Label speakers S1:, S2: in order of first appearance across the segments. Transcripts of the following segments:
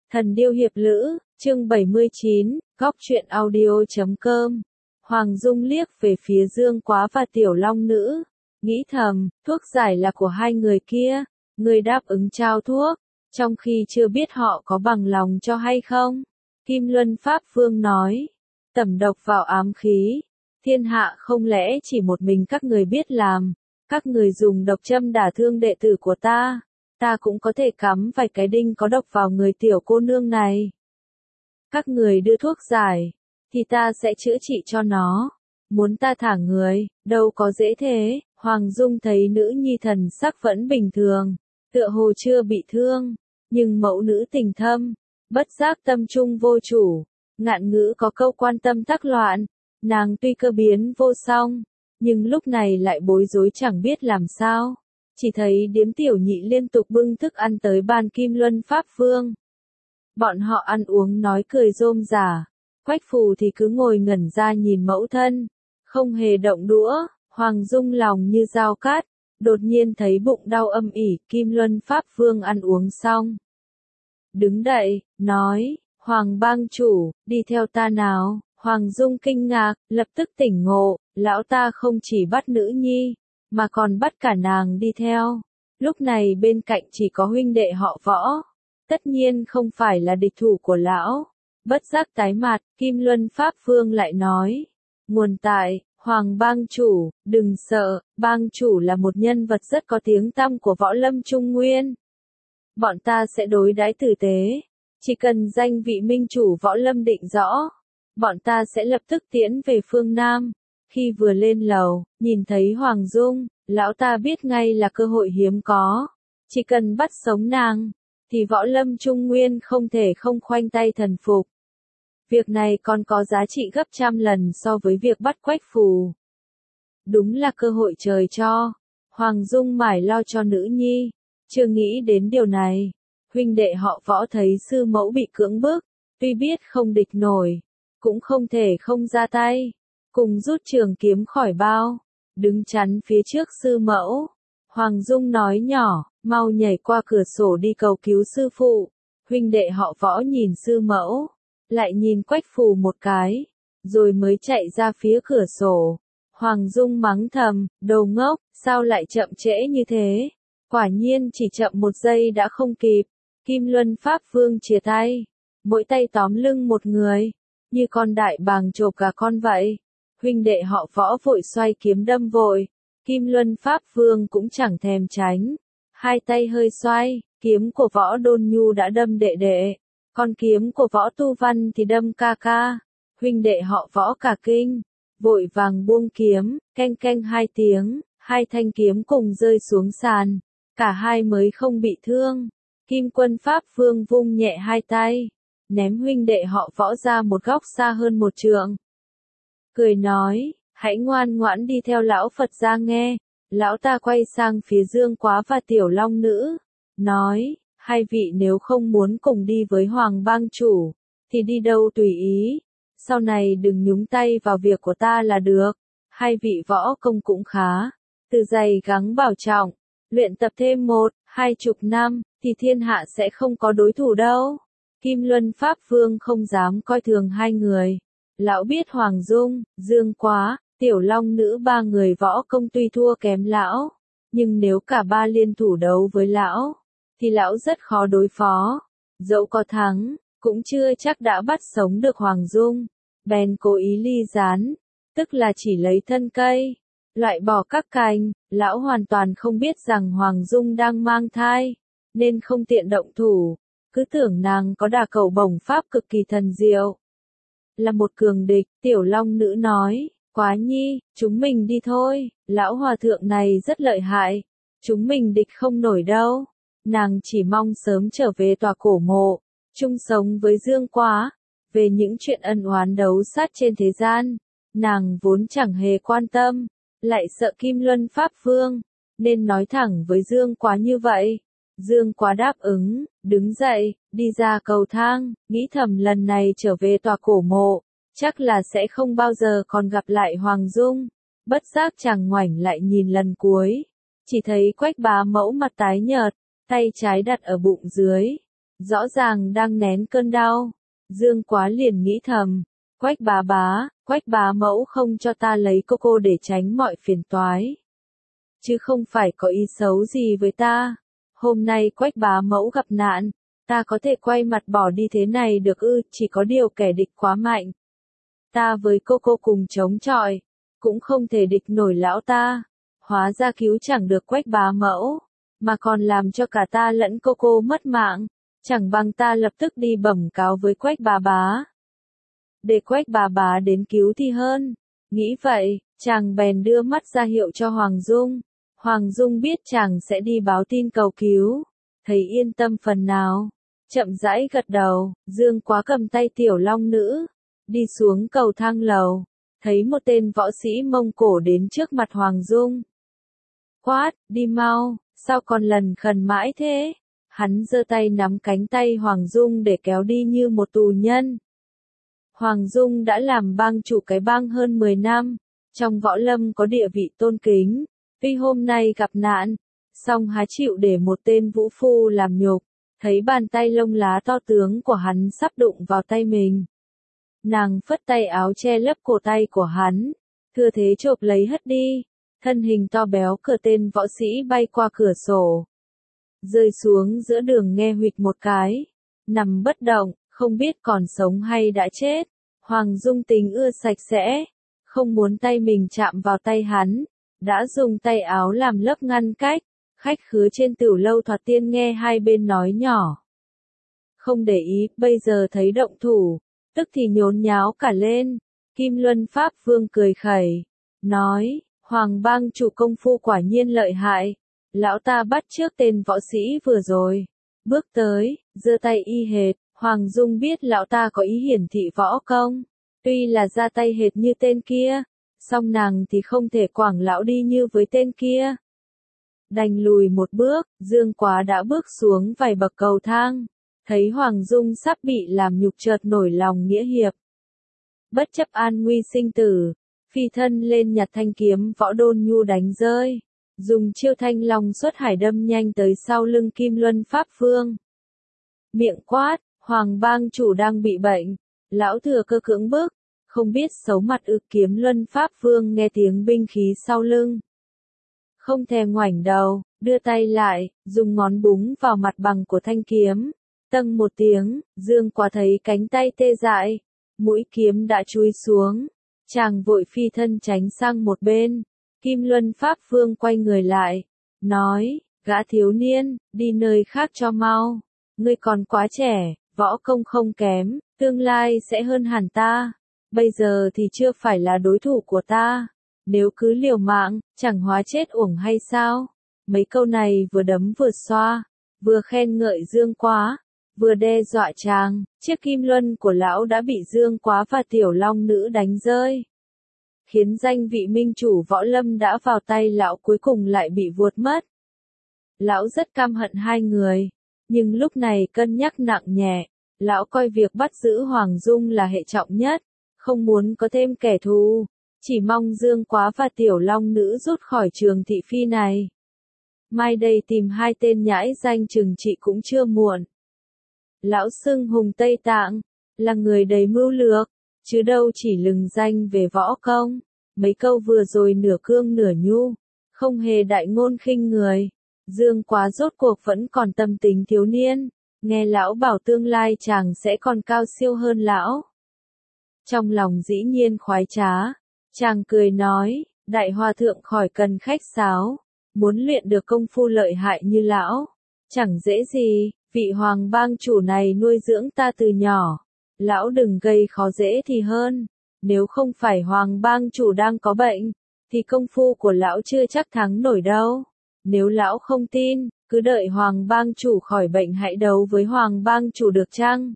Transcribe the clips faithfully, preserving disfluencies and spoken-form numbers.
S1: Thần điêu hiệp lữ, chương bảy mươi chín, góc truyện audio chấm com. Hoàng Dung liếc về phía Dương Quá và Tiểu Long Nữ, nghĩ thầm, thuốc giải là của hai người kia, người đáp ứng trao thuốc, trong khi chưa biết họ có bằng lòng cho hay không. Kim Luân Pháp Vương nói, tẩm độc vào ám khí, thiên hạ không lẽ chỉ một mình các người biết làm, các người dùng độc châm đả thương đệ tử của ta. Ta cũng có thể cắm vài cái đinh có độc vào người tiểu cô nương này. Các người đưa thuốc giải, thì ta sẽ chữa trị cho nó. Muốn ta thả người, đâu có dễ thế. Hoàng Dung thấy nữ nhi thần sắc vẫn bình thường, tựa hồ chưa bị thương, nhưng mẫu nữ tình thâm, bất giác tâm trung vô chủ. Ngạn ngữ có câu quan tâm tắc loạn, nàng tuy cơ biến vô song, nhưng lúc này lại bối rối chẳng biết làm sao. Chỉ thấy điếm tiểu nhị liên tục bưng thức ăn tới bàn Kim Luân Pháp Vương. Bọn họ ăn uống nói cười rôm rả, Quách Phù thì cứ ngồi ngẩn ra nhìn mẫu thân, không hề động đũa. Hoàng Dung lòng như dao cát, đột nhiên thấy bụng đau âm ỉ. Kim Luân Pháp Vương ăn uống xong, đứng dậy, nói, Hoàng bang chủ, đi theo ta nào. Hoàng Dung kinh ngạc, lập tức tỉnh ngộ, lão ta không chỉ bắt nữ nhi, mà còn bắt cả nàng đi theo. Lúc này bên cạnh chỉ có huynh đệ họ Võ, tất nhiên không phải là địch thủ của lão. Bất giác tái mặt, Kim Luân Pháp Vương lại nói, nguồn tại, Hoàng bang chủ, đừng sợ, bang chủ là một nhân vật rất có tiếng tăm của võ lâm Trung Nguyên. Bọn ta sẽ đối đãi tử tế, chỉ cần danh vị minh chủ võ lâm định rõ, bọn ta sẽ lập tức tiến về phương Nam. Khi vừa lên lầu, nhìn thấy Hoàng Dung, lão ta biết ngay là cơ hội hiếm có. Chỉ cần bắt sống nàng, thì võ lâm Trung Nguyên không thể không khoanh tay thần phục. Việc này còn có giá trị gấp trăm lần so với việc bắt Quách Phù. Đúng là cơ hội trời cho. Hoàng Dung mải lo cho nữ nhi, chưa nghĩ đến điều này. Huynh đệ họ Võ thấy sư mẫu bị cưỡng bức, tuy biết không địch nổi, cũng không thể không ra tay. Cùng rút trường kiếm khỏi bao, đứng chắn phía trước sư mẫu. Hoàng Dung nói nhỏ, mau nhảy qua cửa sổ đi cầu cứu sư phụ. Huynh đệ họ Võ nhìn sư mẫu, lại nhìn Quách Phù một cái, rồi mới chạy ra phía cửa sổ. Hoàng Dung mắng thầm, đồ ngốc, sao lại chậm trễ như thế? Quả nhiên chỉ chậm một giây đã không kịp. Kim Luân Pháp Vương chìa tay, mỗi tay tóm lưng một người, như con đại bàng chộp gà con vậy. Huynh đệ họ Võ vội xoay kiếm đâm vội, Kim Luân Pháp Vương cũng chẳng thèm tránh, hai tay hơi xoay, kiếm của Võ Đôn Nhu đã đâm đệ đệ, còn kiếm của Võ Tu Văn thì đâm ca ca. Huynh đệ họ Võ cả kinh, vội vàng buông kiếm, keng keng hai tiếng, hai thanh kiếm cùng rơi xuống sàn, cả hai mới không bị thương. Kim Quân Pháp Vương vung nhẹ hai tay, ném huynh đệ họ Võ ra một góc xa hơn một trượng. Cười nói, hãy ngoan ngoãn đi theo lão Phật ra nghe. Lão ta quay sang phía Dương Quá và Tiểu Long Nữ, nói, hai vị nếu không muốn cùng đi với Hoàng bang chủ, thì đi đâu tùy ý, sau này đừng nhúng tay vào việc của ta là được. Hai vị võ công cũng khá, từ dày gắng bảo trọng, luyện tập thêm một, hai chục năm, thì thiên hạ sẽ không có đối thủ đâu. Kim Luân Pháp Vương không dám coi thường hai người. Lão biết Hoàng Dung, Dương Quá, Tiểu Long Nữ ba người võ công tuy thua kém lão, nhưng nếu cả ba liên thủ đấu với lão, thì lão rất khó đối phó. Dẫu có thắng, cũng chưa chắc đã bắt sống được Hoàng Dung. Bèn cố ý ly gián, tức là chỉ lấy thân cây, loại bỏ các cành. Lão hoàn toàn không biết rằng Hoàng Dung đang mang thai, nên không tiện động thủ, cứ tưởng nàng có đả cầu bổng pháp cực kỳ thần diệu, là một cường địch. Tiểu Long Nữ nói, Quá nhi, chúng mình đi thôi, lão hòa thượng này rất lợi hại, chúng mình địch không nổi đâu. Nàng chỉ mong sớm trở về tòa cổ mộ, chung sống với Dương Quá. Về những chuyện ân oán đấu sát trên thế gian, nàng vốn chẳng hề quan tâm, lại sợ Kim Luân Pháp Vương, nên nói thẳng với Dương Quá như vậy. Dương Quá đáp ứng, đứng dậy, đi ra cầu thang, nghĩ thầm lần này trở về tòa cổ mộ, chắc là sẽ không bao giờ còn gặp lại Hoàng Dung. Bất giác chàng ngoảnh lại nhìn lần cuối, chỉ thấy Quách bá mẫu mặt tái nhợt, tay trái đặt ở bụng dưới, rõ ràng đang nén cơn đau. Dương Quá liền nghĩ thầm, Quách bá bá, Quách bá mẫu không cho ta lấy cô cô để tránh mọi phiền toái. Chứ không phải có ý xấu gì với ta. Hôm nay Quách bá mẫu gặp nạn, ta có thể quay mặt bỏ đi thế này được ư? Chỉ có điều kẻ địch quá mạnh. Ta với cô cô cùng chống chọi, cũng không thể địch nổi lão ta. Hóa ra cứu chẳng được Quách bá mẫu, mà còn làm cho cả ta lẫn cô cô mất mạng. Chẳng bằng ta lập tức đi bẩm cáo với Quách bá bá, để Quách bá bá đến cứu thì hơn. Nghĩ vậy, chàng bèn đưa mắt ra hiệu cho Hoàng Dung. Hoàng Dung biết chàng sẽ đi báo tin cầu cứu, thấy yên tâm phần nào, chậm rãi gật đầu. Dương Quá cầm tay Tiểu Long Nữ, đi xuống cầu thang lầu, thấy một tên võ sĩ Mông Cổ đến trước mặt Hoàng Dung. Quát, đi mau, sao còn lần khần mãi thế? Hắn giơ tay nắm cánh tay Hoàng Dung để kéo đi như một tù nhân. Hoàng Dung đã làm bang chủ cái bang hơn mười năm, trong võ lâm có địa vị tôn kính. Tuy hôm nay gặp nạn, song há chịu để một tên vũ phu làm nhục. Thấy bàn tay lông lá to tướng của hắn sắp đụng vào tay mình, nàng phất tay áo che lấp cổ tay của hắn, thừa thế chộp lấy hất đi. Thân hình to béo của tên võ sĩ bay qua cửa sổ, rơi xuống giữa đường nghe huỵch một cái, nằm bất động, không biết còn sống hay đã chết. Hoàng Dung tình ưa sạch sẽ, không muốn tay mình chạm vào tay hắn, đã dùng tay áo làm lớp ngăn cách. Khách khứa trên tiểu lâu thoạt tiên nghe hai bên nói nhỏ, không để ý, bây giờ thấy động thủ, tức thì nhốn nháo cả lên. Kim Luân Pháp Vương cười khẩy, nói, Hoàng bang chủ công phu quả nhiên lợi hại. Lão ta bắt trước tên võ sĩ vừa rồi, bước tới, giơ tay y hệt. Hoàng Dung biết lão ta có ý hiển thị võ công, tuy là ra tay hệt như tên kia, song nàng thì không thể quảng lão đi như với tên kia. Đành lùi một bước, Dương Quá đã bước xuống vài bậc cầu thang, thấy Hoàng Dung sắp bị làm nhục chợt nổi lòng nghĩa hiệp. Bất chấp an nguy sinh tử, phi thân lên nhặt thanh kiếm võ đôn nhu đánh rơi, dùng chiêu thanh long xuất hải đâm nhanh tới sau lưng Kim Luân Pháp Vương. Miệng quát, Hoàng bang chủ đang bị bệnh, lão thừa cơ cưỡng bức, không biết xấu mặt ư? Kiếm Luân Pháp Vương nghe tiếng binh khí sau lưng, không thèm ngoảnh đầu, đưa tay lại, dùng ngón búng vào mặt bằng của thanh kiếm. Tâng một tiếng, Dương Quá thấy cánh tay tê dại, mũi kiếm đã chui xuống, chàng vội phi thân tránh sang một bên. Kim Luân Pháp Vương quay người lại, nói, gã thiếu niên, đi nơi khác cho mau, ngươi còn quá trẻ, võ công không kém, tương lai sẽ hơn hẳn ta, bây giờ thì chưa phải là đối thủ của ta. Nếu cứ liều mạng, chẳng hóa chết uổng hay sao? Mấy câu này vừa đấm vừa xoa, vừa khen ngợi Dương Quá, vừa đe dọa chàng. Chiếc kim luân của lão đã bị Dương Quá và Tiểu Long Nữ đánh rơi, khiến danh vị minh chủ võ lâm đã vào tay lão cuối cùng lại bị vuột mất. Lão rất căm hận hai người, nhưng lúc này cân nhắc nặng nhẹ, lão coi việc bắt giữ Hoàng Dung là hệ trọng nhất, không muốn có thêm kẻ thù. Chỉ mong Dương Quá và Tiểu Long Nữ rút khỏi trường thị phi này. Mai đây tìm hai tên nhãi danh trừng trị cũng chưa muộn. Lão xưng hùng Tây Tạng, là người đầy mưu lược, chứ đâu chỉ lừng danh về võ công. Mấy câu vừa rồi nửa cương nửa nhu, không hề đại ngôn khinh người. Dương Quá rốt cuộc vẫn còn tâm tính thiếu niên, nghe lão bảo tương lai chàng sẽ còn cao siêu hơn lão. Trong lòng dĩ nhiên khoái trá. Chàng cười nói, đại hòa thượng khỏi cần khách sáo, muốn luyện được công phu lợi hại như lão, chẳng dễ gì. Vị Hoàng bang chủ này nuôi dưỡng ta từ nhỏ, lão đừng gây khó dễ thì hơn. Nếu không phải Hoàng bang chủ đang có bệnh, thì công phu của lão chưa chắc thắng nổi đâu. Nếu lão không tin, cứ đợi Hoàng bang chủ khỏi bệnh hãy đấu với Hoàng bang chủ được chăng?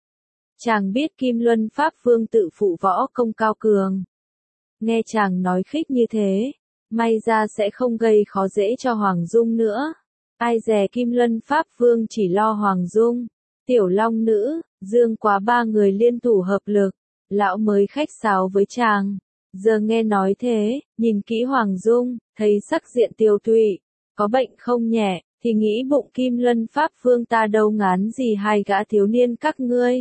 S1: Chàng biết Kim Luân Pháp Vương tự phụ võ công cao cường. Nghe chàng nói khích như thế, may ra sẽ không gây khó dễ cho Hoàng Dung nữa. Ai dè Kim Luân Pháp Vương chỉ lo Hoàng Dung, Tiểu Long Nữ, Dương Quá ba người liên thủ hợp lực, lão mới khách sáo với chàng. Giờ nghe nói thế, nhìn kỹ Hoàng Dung, thấy sắc diện tiêu tụy, có bệnh không nhẹ, thì nghĩ bụng Kim Luân Pháp Vương ta đâu ngán gì hai gã thiếu niên các ngươi.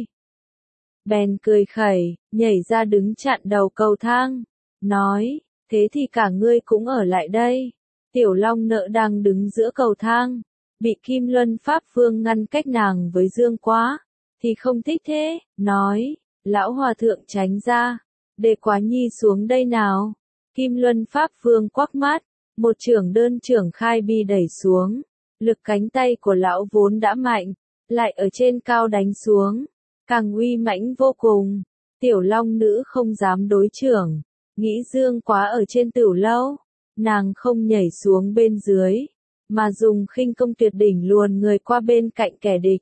S1: Bèn cười khẩy, nhảy ra đứng chặn đầu cầu thang, nói, thế thì cả ngươi cũng ở lại đây. Tiểu Long Nợ đang đứng giữa cầu thang, bị Kim Luân Pháp Vương ngăn cách nàng với Dương Quá, thì không thích thế, nói, lão hòa thượng tránh ra, để Quá Nhi xuống đây nào. Kim Luân Pháp Vương quắc mắt, một chưởng đơn chưởng khai bi đẩy xuống, lực cánh tay của lão vốn đã mạnh, lại ở trên cao đánh xuống, càng uy mãnh vô cùng. Tiểu Long Nữ không dám đối chưởng, nghĩ Dương Quá ở trên Tửu Lâu, nàng không nhảy xuống bên dưới, mà dùng khinh công tuyệt đỉnh luồn người qua bên cạnh kẻ địch,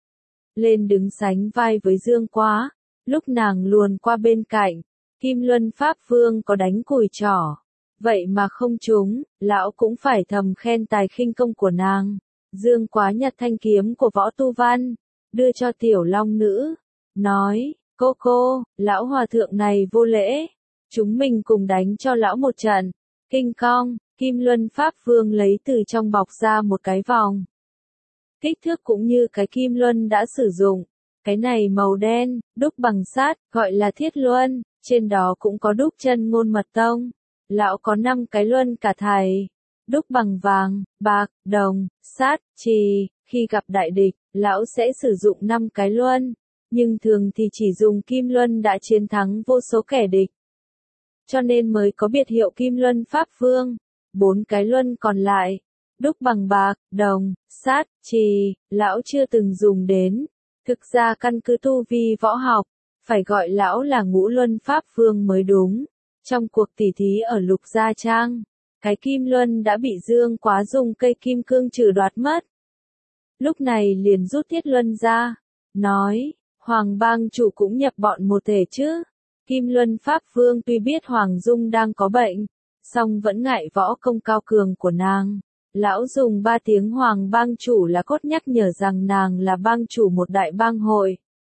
S1: lên đứng sánh vai với Dương Quá. Lúc nàng luồn qua bên cạnh, Kim Luân Pháp Vương có đánh cùi trỏ, vậy mà không trúng, lão cũng phải thầm khen tài khinh công của nàng. Dương Quá nhặt thanh kiếm của Võ Tu Văn, đưa cho Tiểu Long Nữ, nói, cô cô, lão hòa thượng này vô lễ, chúng mình cùng đánh cho lão một trận. Kinh cong, Kim Luân Pháp Vương lấy từ trong bọc ra một cái vòng, kích thước cũng như cái Kim Luân đã sử dụng, cái này màu đen, đúc bằng sắt, gọi là thiết luân, trên đó cũng có đúc chân ngôn mật tông. Lão có năm cái luân cả thầy, đúc bằng vàng, bạc, đồng, sắt, trì, khi gặp đại địch, lão sẽ sử dụng năm cái luân, nhưng thường thì chỉ dùng Kim Luân đã chiến thắng vô số kẻ địch, cho nên mới có biệt hiệu Kim Luân Pháp Vương. Bốn cái luân còn lại, đúc bằng bạc, đồng, sắt, trì, lão chưa từng dùng đến. Thực ra căn cứ tu vi võ học, phải gọi lão là Ngũ Luân Pháp Vương mới đúng. Trong cuộc tỉ thí ở Lục Gia Trang, cái Kim Luân đã bị Dương Quá dùng cây kim cương trừ đoạt mất. Lúc này liền rút thiết luân ra, nói, Hoàng Bang chủ cũng nhập bọn một thể chứ. Kim Luân Pháp Vương tuy biết Hoàng Dung đang có bệnh, song vẫn ngại võ công cao cường của nàng. Lão dùng ba tiếng Hoàng Bang chủ là cốt nhắc nhở rằng nàng là bang chủ một đại bang hội.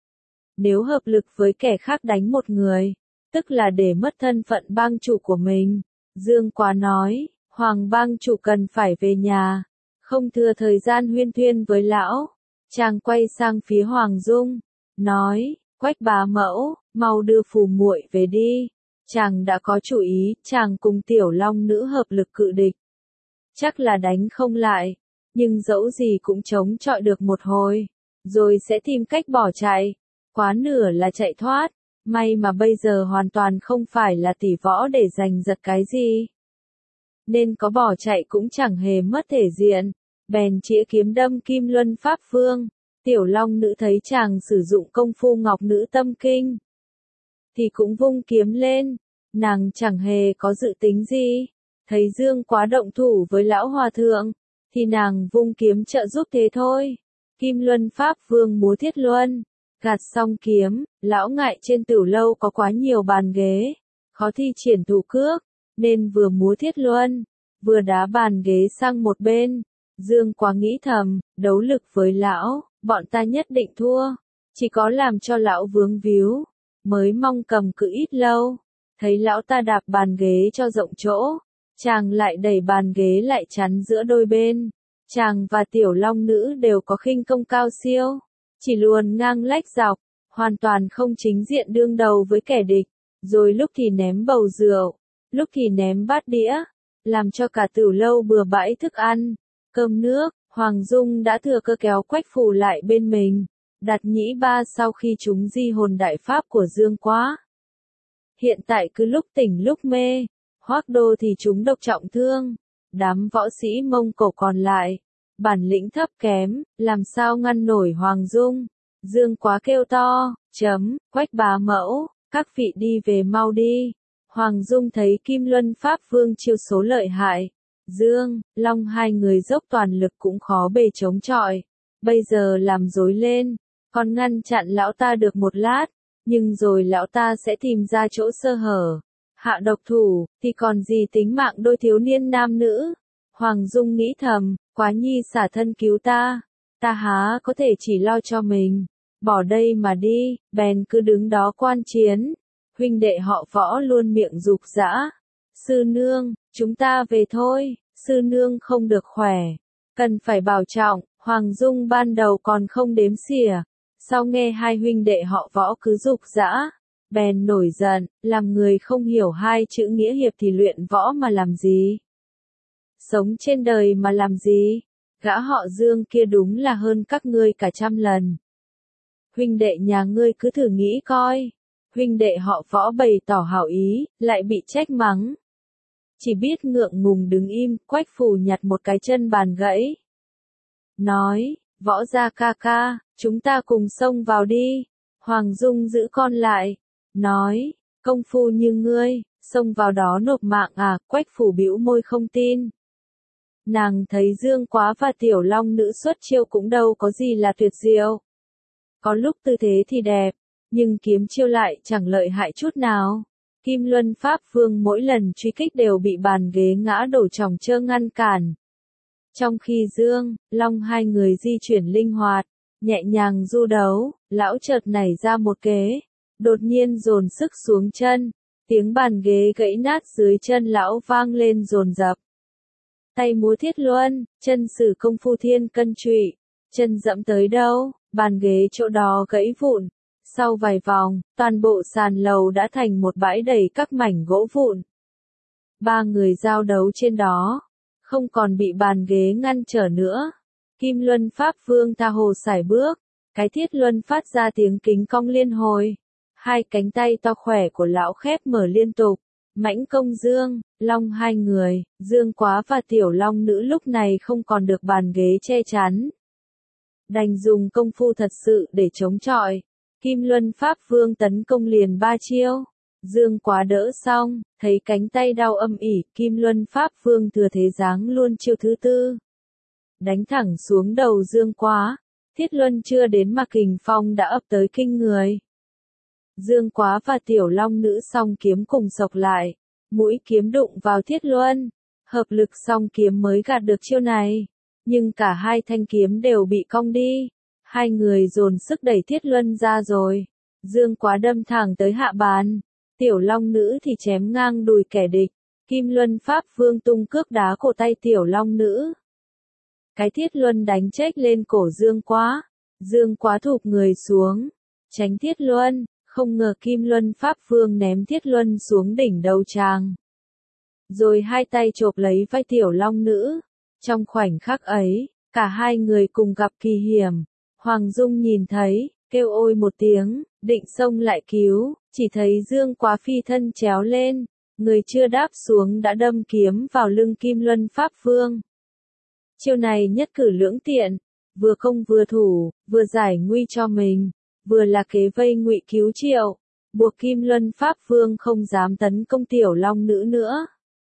S1: Nếu hợp lực với kẻ khác đánh một người, tức là để mất thân phận bang chủ của mình. Dương Quá nói, Hoàng Bang chủ cần phải về nhà, không thừa thời gian huyên thuyên với lão. Chàng quay sang phía Hoàng Dung, nói, Quách bá mẫu, mau đưa phù muội về đi. Chàng đã có chủ ý, chàng cùng Tiểu Long Nữ hợp lực cự địch. Chắc là đánh không lại, nhưng dẫu gì cũng chống chọi được một hồi, rồi sẽ tìm cách bỏ chạy. Quá nửa là chạy thoát, may mà bây giờ hoàn toàn không phải là tỷ võ để giành giật cái gì. Nên có bỏ chạy cũng chẳng hề mất thể diện, bèn chĩa kiếm đâm Kim Luân Pháp Vương. Tiểu Long Nữ thấy chàng sử dụng công phu Ngọc Nữ Tâm Kinh, thì cũng vung kiếm lên, nàng chẳng hề có dự tính gì. Thấy Dương Quá động thủ với lão hòa thượng, thì nàng vung kiếm trợ giúp thế thôi. Kim Luân Pháp Vương múa thiết luân, gạt xong kiếm, lão ngại trên Tửu Lâu có quá nhiều bàn ghế, khó thi triển thủ cước, nên vừa múa thiết luân, vừa đá bàn ghế sang một bên. Dương Quá nghĩ thầm, đấu lực với lão, bọn ta nhất định thua, chỉ có làm cho lão vướng víu, mới mong cầm cự ít lâu. Thấy lão ta đạp bàn ghế cho rộng chỗ, chàng lại đẩy bàn ghế lại chắn giữa đôi bên. Chàng và Tiểu Long Nữ đều có khinh công cao siêu, chỉ luồn ngang lách dọc, hoàn toàn không chính diện đương đầu với kẻ địch, rồi lúc thì ném bầu rượu, lúc thì ném bát đĩa, làm cho cả Tửu Lâu bừa bãi thức ăn, cơm nước. Hoàng Dung đã thừa cơ kéo Quách Phù lại bên mình, đặt nhĩ ba sau khi chúng di hồn đại pháp của Dương Quá. Hiện tại cứ lúc tỉnh lúc mê, Hoác Đô thì chúng độc trọng thương, đám võ sĩ Mông Cổ còn lại, bản lĩnh thấp kém, làm sao ngăn nổi Hoàng Dung. Dương Quá kêu to, chấm, Quách bá mẫu, các vị đi về mau đi. Hoàng Dung thấy Kim Luân Pháp Vương chiêu số lợi hại, Dương, Long hai người dốc toàn lực cũng khó bề chống chọi, bây giờ làm rối lên, còn ngăn chặn lão ta được một lát, nhưng rồi lão ta sẽ tìm ra chỗ sơ hở, hạ độc thủ, thì còn gì tính mạng đôi thiếu niên nam nữ. Hoàng Dung nghĩ thầm, Quá Nhi xả thân cứu ta, ta há có thể chỉ lo cho mình, bỏ đây mà đi, bèn cứ đứng đó quan chiến. Huynh đệ họ Võ luôn miệng dục dã, sư nương, chúng ta về thôi, sư nương không được khỏe. Cần phải bảo trọng, Hoàng Dung ban đầu còn không đếm xỉa. Sau nghe hai huynh đệ họ Võ cứ dục dã, bèn nổi giận, làm người không hiểu hai chữ nghĩa hiệp thì luyện võ mà làm gì? Sống trên đời mà làm gì? Gã họ Dương kia đúng là hơn các ngươi cả trăm lần. Huynh đệ nhà ngươi cứ thử nghĩ coi. Huynh đệ họ Võ bày tỏ hảo ý, lại bị trách mắng. Chỉ biết ngượng ngùng đứng im, Quách Phù nhặt một cái chân bàn gãy. Nói, Võ gia ca ca, chúng ta cùng xông vào đi. Hoàng Dung giữ con lại. Nói, công phu như ngươi, xông vào đó nộp mạng à, Quách Phù bĩu môi không tin. Nàng thấy Dương Quá và Tiểu Long Nữ xuất chiêu cũng đâu có gì là tuyệt diệu. Có lúc tư thế thì đẹp, nhưng kiếm chiêu lại chẳng lợi hại chút nào. Kim Luân Pháp Vương mỗi lần truy kích đều bị bàn ghế ngã đổ tròng trơ ngăn cản. Trong khi Dương, Long hai người di chuyển linh hoạt, nhẹ nhàng du đấu, lão chợt nảy ra một kế, đột nhiên dồn sức xuống chân, tiếng bàn ghế gãy nát dưới chân lão vang lên dồn dập. Tay múa thiết luân, chân sử công phu thiên cân trụy, chân dẫm tới đâu, bàn ghế chỗ đó gãy vụn. Sau vài vòng, toàn bộ sàn lầu đã thành một bãi đầy các mảnh gỗ vụn. Ba người giao đấu trên đó, không còn bị bàn ghế ngăn trở nữa. Kim Luân Pháp Vương tha hồ sải bước, cái thiết luân phát ra tiếng kính cong liên hồi. Hai cánh tay to khỏe của lão khép mở liên tục, mãnh công Dương, Long hai người, Dương Quá và Tiểu Long Nữ lúc này không còn được bàn ghế che chắn. Đành dùng công phu thật sự để chống chọi. Kim Luân Pháp Vương tấn công liền ba chiêu. Dương Quá đỡ xong, thấy cánh tay đau âm ỉ, Kim Luân Pháp Vương thừa thế giáng luôn chiêu thứ tư. Đánh thẳng xuống đầu Dương Quá, thiết luân chưa đến mà kình phong đã ập tới kinh người. Dương Quá và Tiểu Long Nữ song kiếm cùng sộc lại, mũi kiếm đụng vào thiết luân, hợp lực song kiếm mới gạt được chiêu này, nhưng cả hai thanh kiếm đều bị cong đi. Hai người dồn sức đẩy thiết luân ra rồi. Dương Quá đâm thẳng tới hạ bàn. Tiểu Long Nữ thì chém ngang đùi kẻ địch. Kim Luân Pháp Vương tung cước đá cổ tay Tiểu Long Nữ. Cái thiết luân đánh chếch lên cổ Dương Quá. Dương Quá thụp người xuống, tránh thiết luân. Không ngờ Kim Luân Pháp Vương ném thiết luân xuống đỉnh đầu chàng. Rồi hai tay chộp lấy vai Tiểu Long Nữ. Trong khoảnh khắc ấy, cả hai người cùng gặp kỳ hiểm. Hoàng Dung nhìn thấy, kêu ôi một tiếng, định xông lại cứu, chỉ thấy Dương Quá phi thân chéo lên, người chưa đáp xuống đã đâm kiếm vào lưng Kim Luân Pháp Vương. Chiêu này nhất cử lưỡng tiện, vừa công vừa thủ, vừa giải nguy cho mình, vừa là kế vây ngụy cứu triệu, buộc Kim Luân Pháp Vương không dám tấn công Tiểu Long Nữ nữa.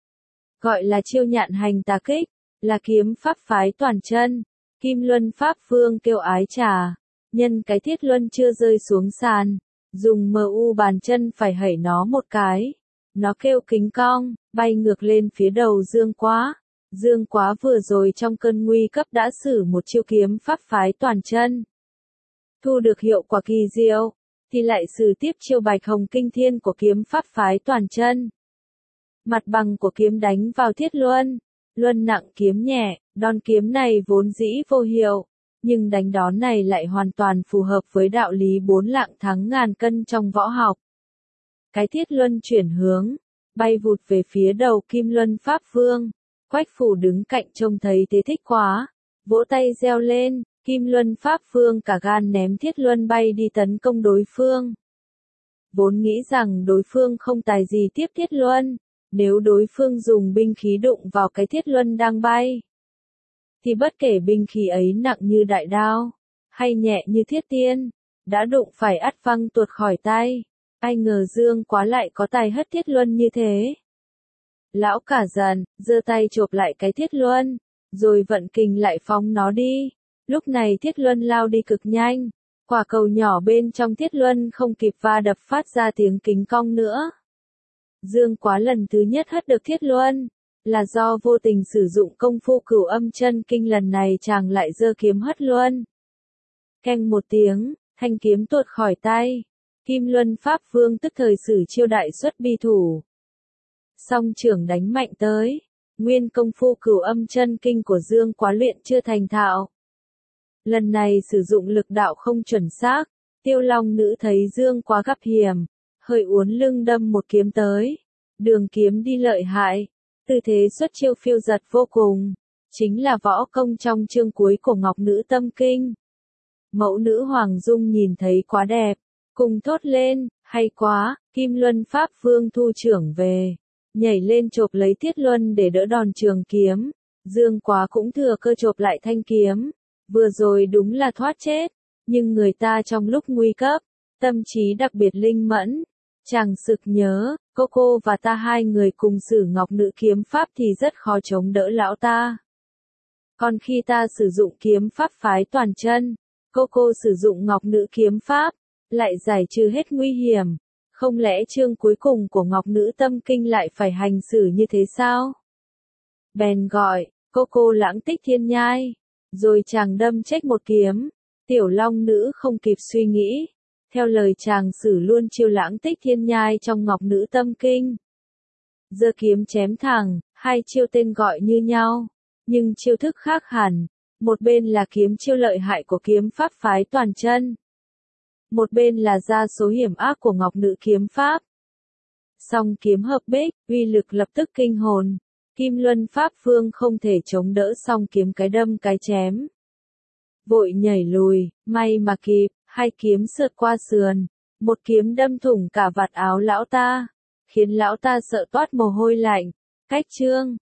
S1: Gọi là chiêu nhạn hành tà kích, là kiếm pháp phái toàn chân. Kim Luân Pháp Vương kêu ái trà, nhân cái thiết luân chưa rơi xuống sàn, dùng mờ u bàn chân phải hẩy nó một cái. Nó kêu kính cong, bay ngược lên phía đầu Dương Quá. Dương Quá vừa rồi trong cơn nguy cấp đã sử một chiêu kiếm pháp phái toàn chân. Thu được hiệu quả kỳ diệu, thì lại sử tiếp chiêu Bạch Hồng Kinh Thiên của kiếm pháp phái toàn chân. Mặt bằng của kiếm đánh vào thiết luân, luân nặng kiếm nhẹ, đòn kiếm này vốn dĩ vô hiệu, nhưng đánh đón này lại hoàn toàn phù hợp với đạo lý bốn lạng thắng ngàn cân trong võ học. Cái thiết luân chuyển hướng, bay vụt về phía đầu Kim Luân Pháp Vương. Quách Phù đứng cạnh trông thấy thế thích quá, vỗ tay reo lên, Kim Luân Pháp Vương cả gan ném thiết luân bay đi tấn công đối phương. Vốn nghĩ rằng đối phương không tài gì tiếp thiết luân, nếu đối phương dùng binh khí đụng vào cái thiết luân đang bay, thì bất kể binh khí ấy nặng như đại đao, hay nhẹ như thiết tiên, đã đụng phải ắt văng tuột khỏi tay. Ai ngờ Dương Quá lại có tài hất thiết luân như thế. Lão cả giận, giơ tay chộp lại cái thiết luân, rồi vận kình lại phóng nó đi. Lúc này thiết luân lao đi cực nhanh, quả cầu nhỏ bên trong thiết luân không kịp va đập phát ra tiếng kính cong nữa. Dương Quá lần thứ nhất hất được thiết luân, là do vô tình sử dụng công phu Cửu Âm Chân Kinh, lần này chàng lại giơ kiếm hất luân. Keng một tiếng, thanh kiếm tuột khỏi tay. Kim Luân Pháp Vương tức thời sử chiêu đại xuất bi thủ. Song trưởng đánh mạnh tới, Nguyên công phu cửu âm chân kinh của Dương Quá luyện chưa thành thạo. Lần này sử dụng lực đạo không chuẩn xác, Tiêu Long Nữ thấy Dương Quá gặp hiểm, hơi uốn lưng đâm một kiếm tới. Đường kiếm đi lợi hại, tư thế xuất chiêu phiêu giật vô cùng, chính là võ công trong chương cuối của Ngọc Nữ Tâm Kinh. Mẫu nữ Hoàng Dung nhìn thấy quá đẹp, cùng thốt lên, hay quá, Kim Luân Pháp Vương thu trưởng về, nhảy lên chộp lấy Thiết Luân để đỡ đòn trường kiếm. Dương Quá cũng thừa cơ chộp lại thanh kiếm, vừa rồi đúng là thoát chết, nhưng người ta trong lúc nguy cấp, tâm trí đặc biệt linh mẫn. Chàng sực nhớ, cô cô và ta hai người cùng sử Ngọc Nữ kiếm pháp thì rất khó chống đỡ lão ta. Còn khi ta sử dụng kiếm pháp phái toàn chân, cô cô sử dụng Ngọc Nữ kiếm pháp, lại giải trừ hết nguy hiểm. Không lẽ chương cuối cùng của Ngọc Nữ Tâm Kinh lại phải hành xử như thế sao? Bèn gọi, cô cô Lãng Tích Thiên Nhai, rồi chàng đâm chết một kiếm. Tiểu Long Nữ không kịp suy nghĩ, theo lời chàng sử luôn chiêu Lãng Tích Thiên Nhai trong Ngọc Nữ Tâm Kinh. Giơ kiếm chém thẳng, hai chiêu tên gọi như nhau, nhưng chiêu thức khác hẳn. Một bên là kiếm chiêu lợi hại của kiếm pháp phái toàn chân, một bên là gia số hiểm ác của Ngọc Nữ kiếm pháp. Song kiếm hợp bích, uy lực lập tức kinh hồn. Kim Luân Pháp Vương không thể chống đỡ song kiếm cái đâm cái chém, vội nhảy lùi, may mà kịp, hai kiếm sượt qua sườn, một kiếm đâm thủng cả vạt áo lão ta, khiến lão ta sợ toát mồ hôi lạnh. Cách chương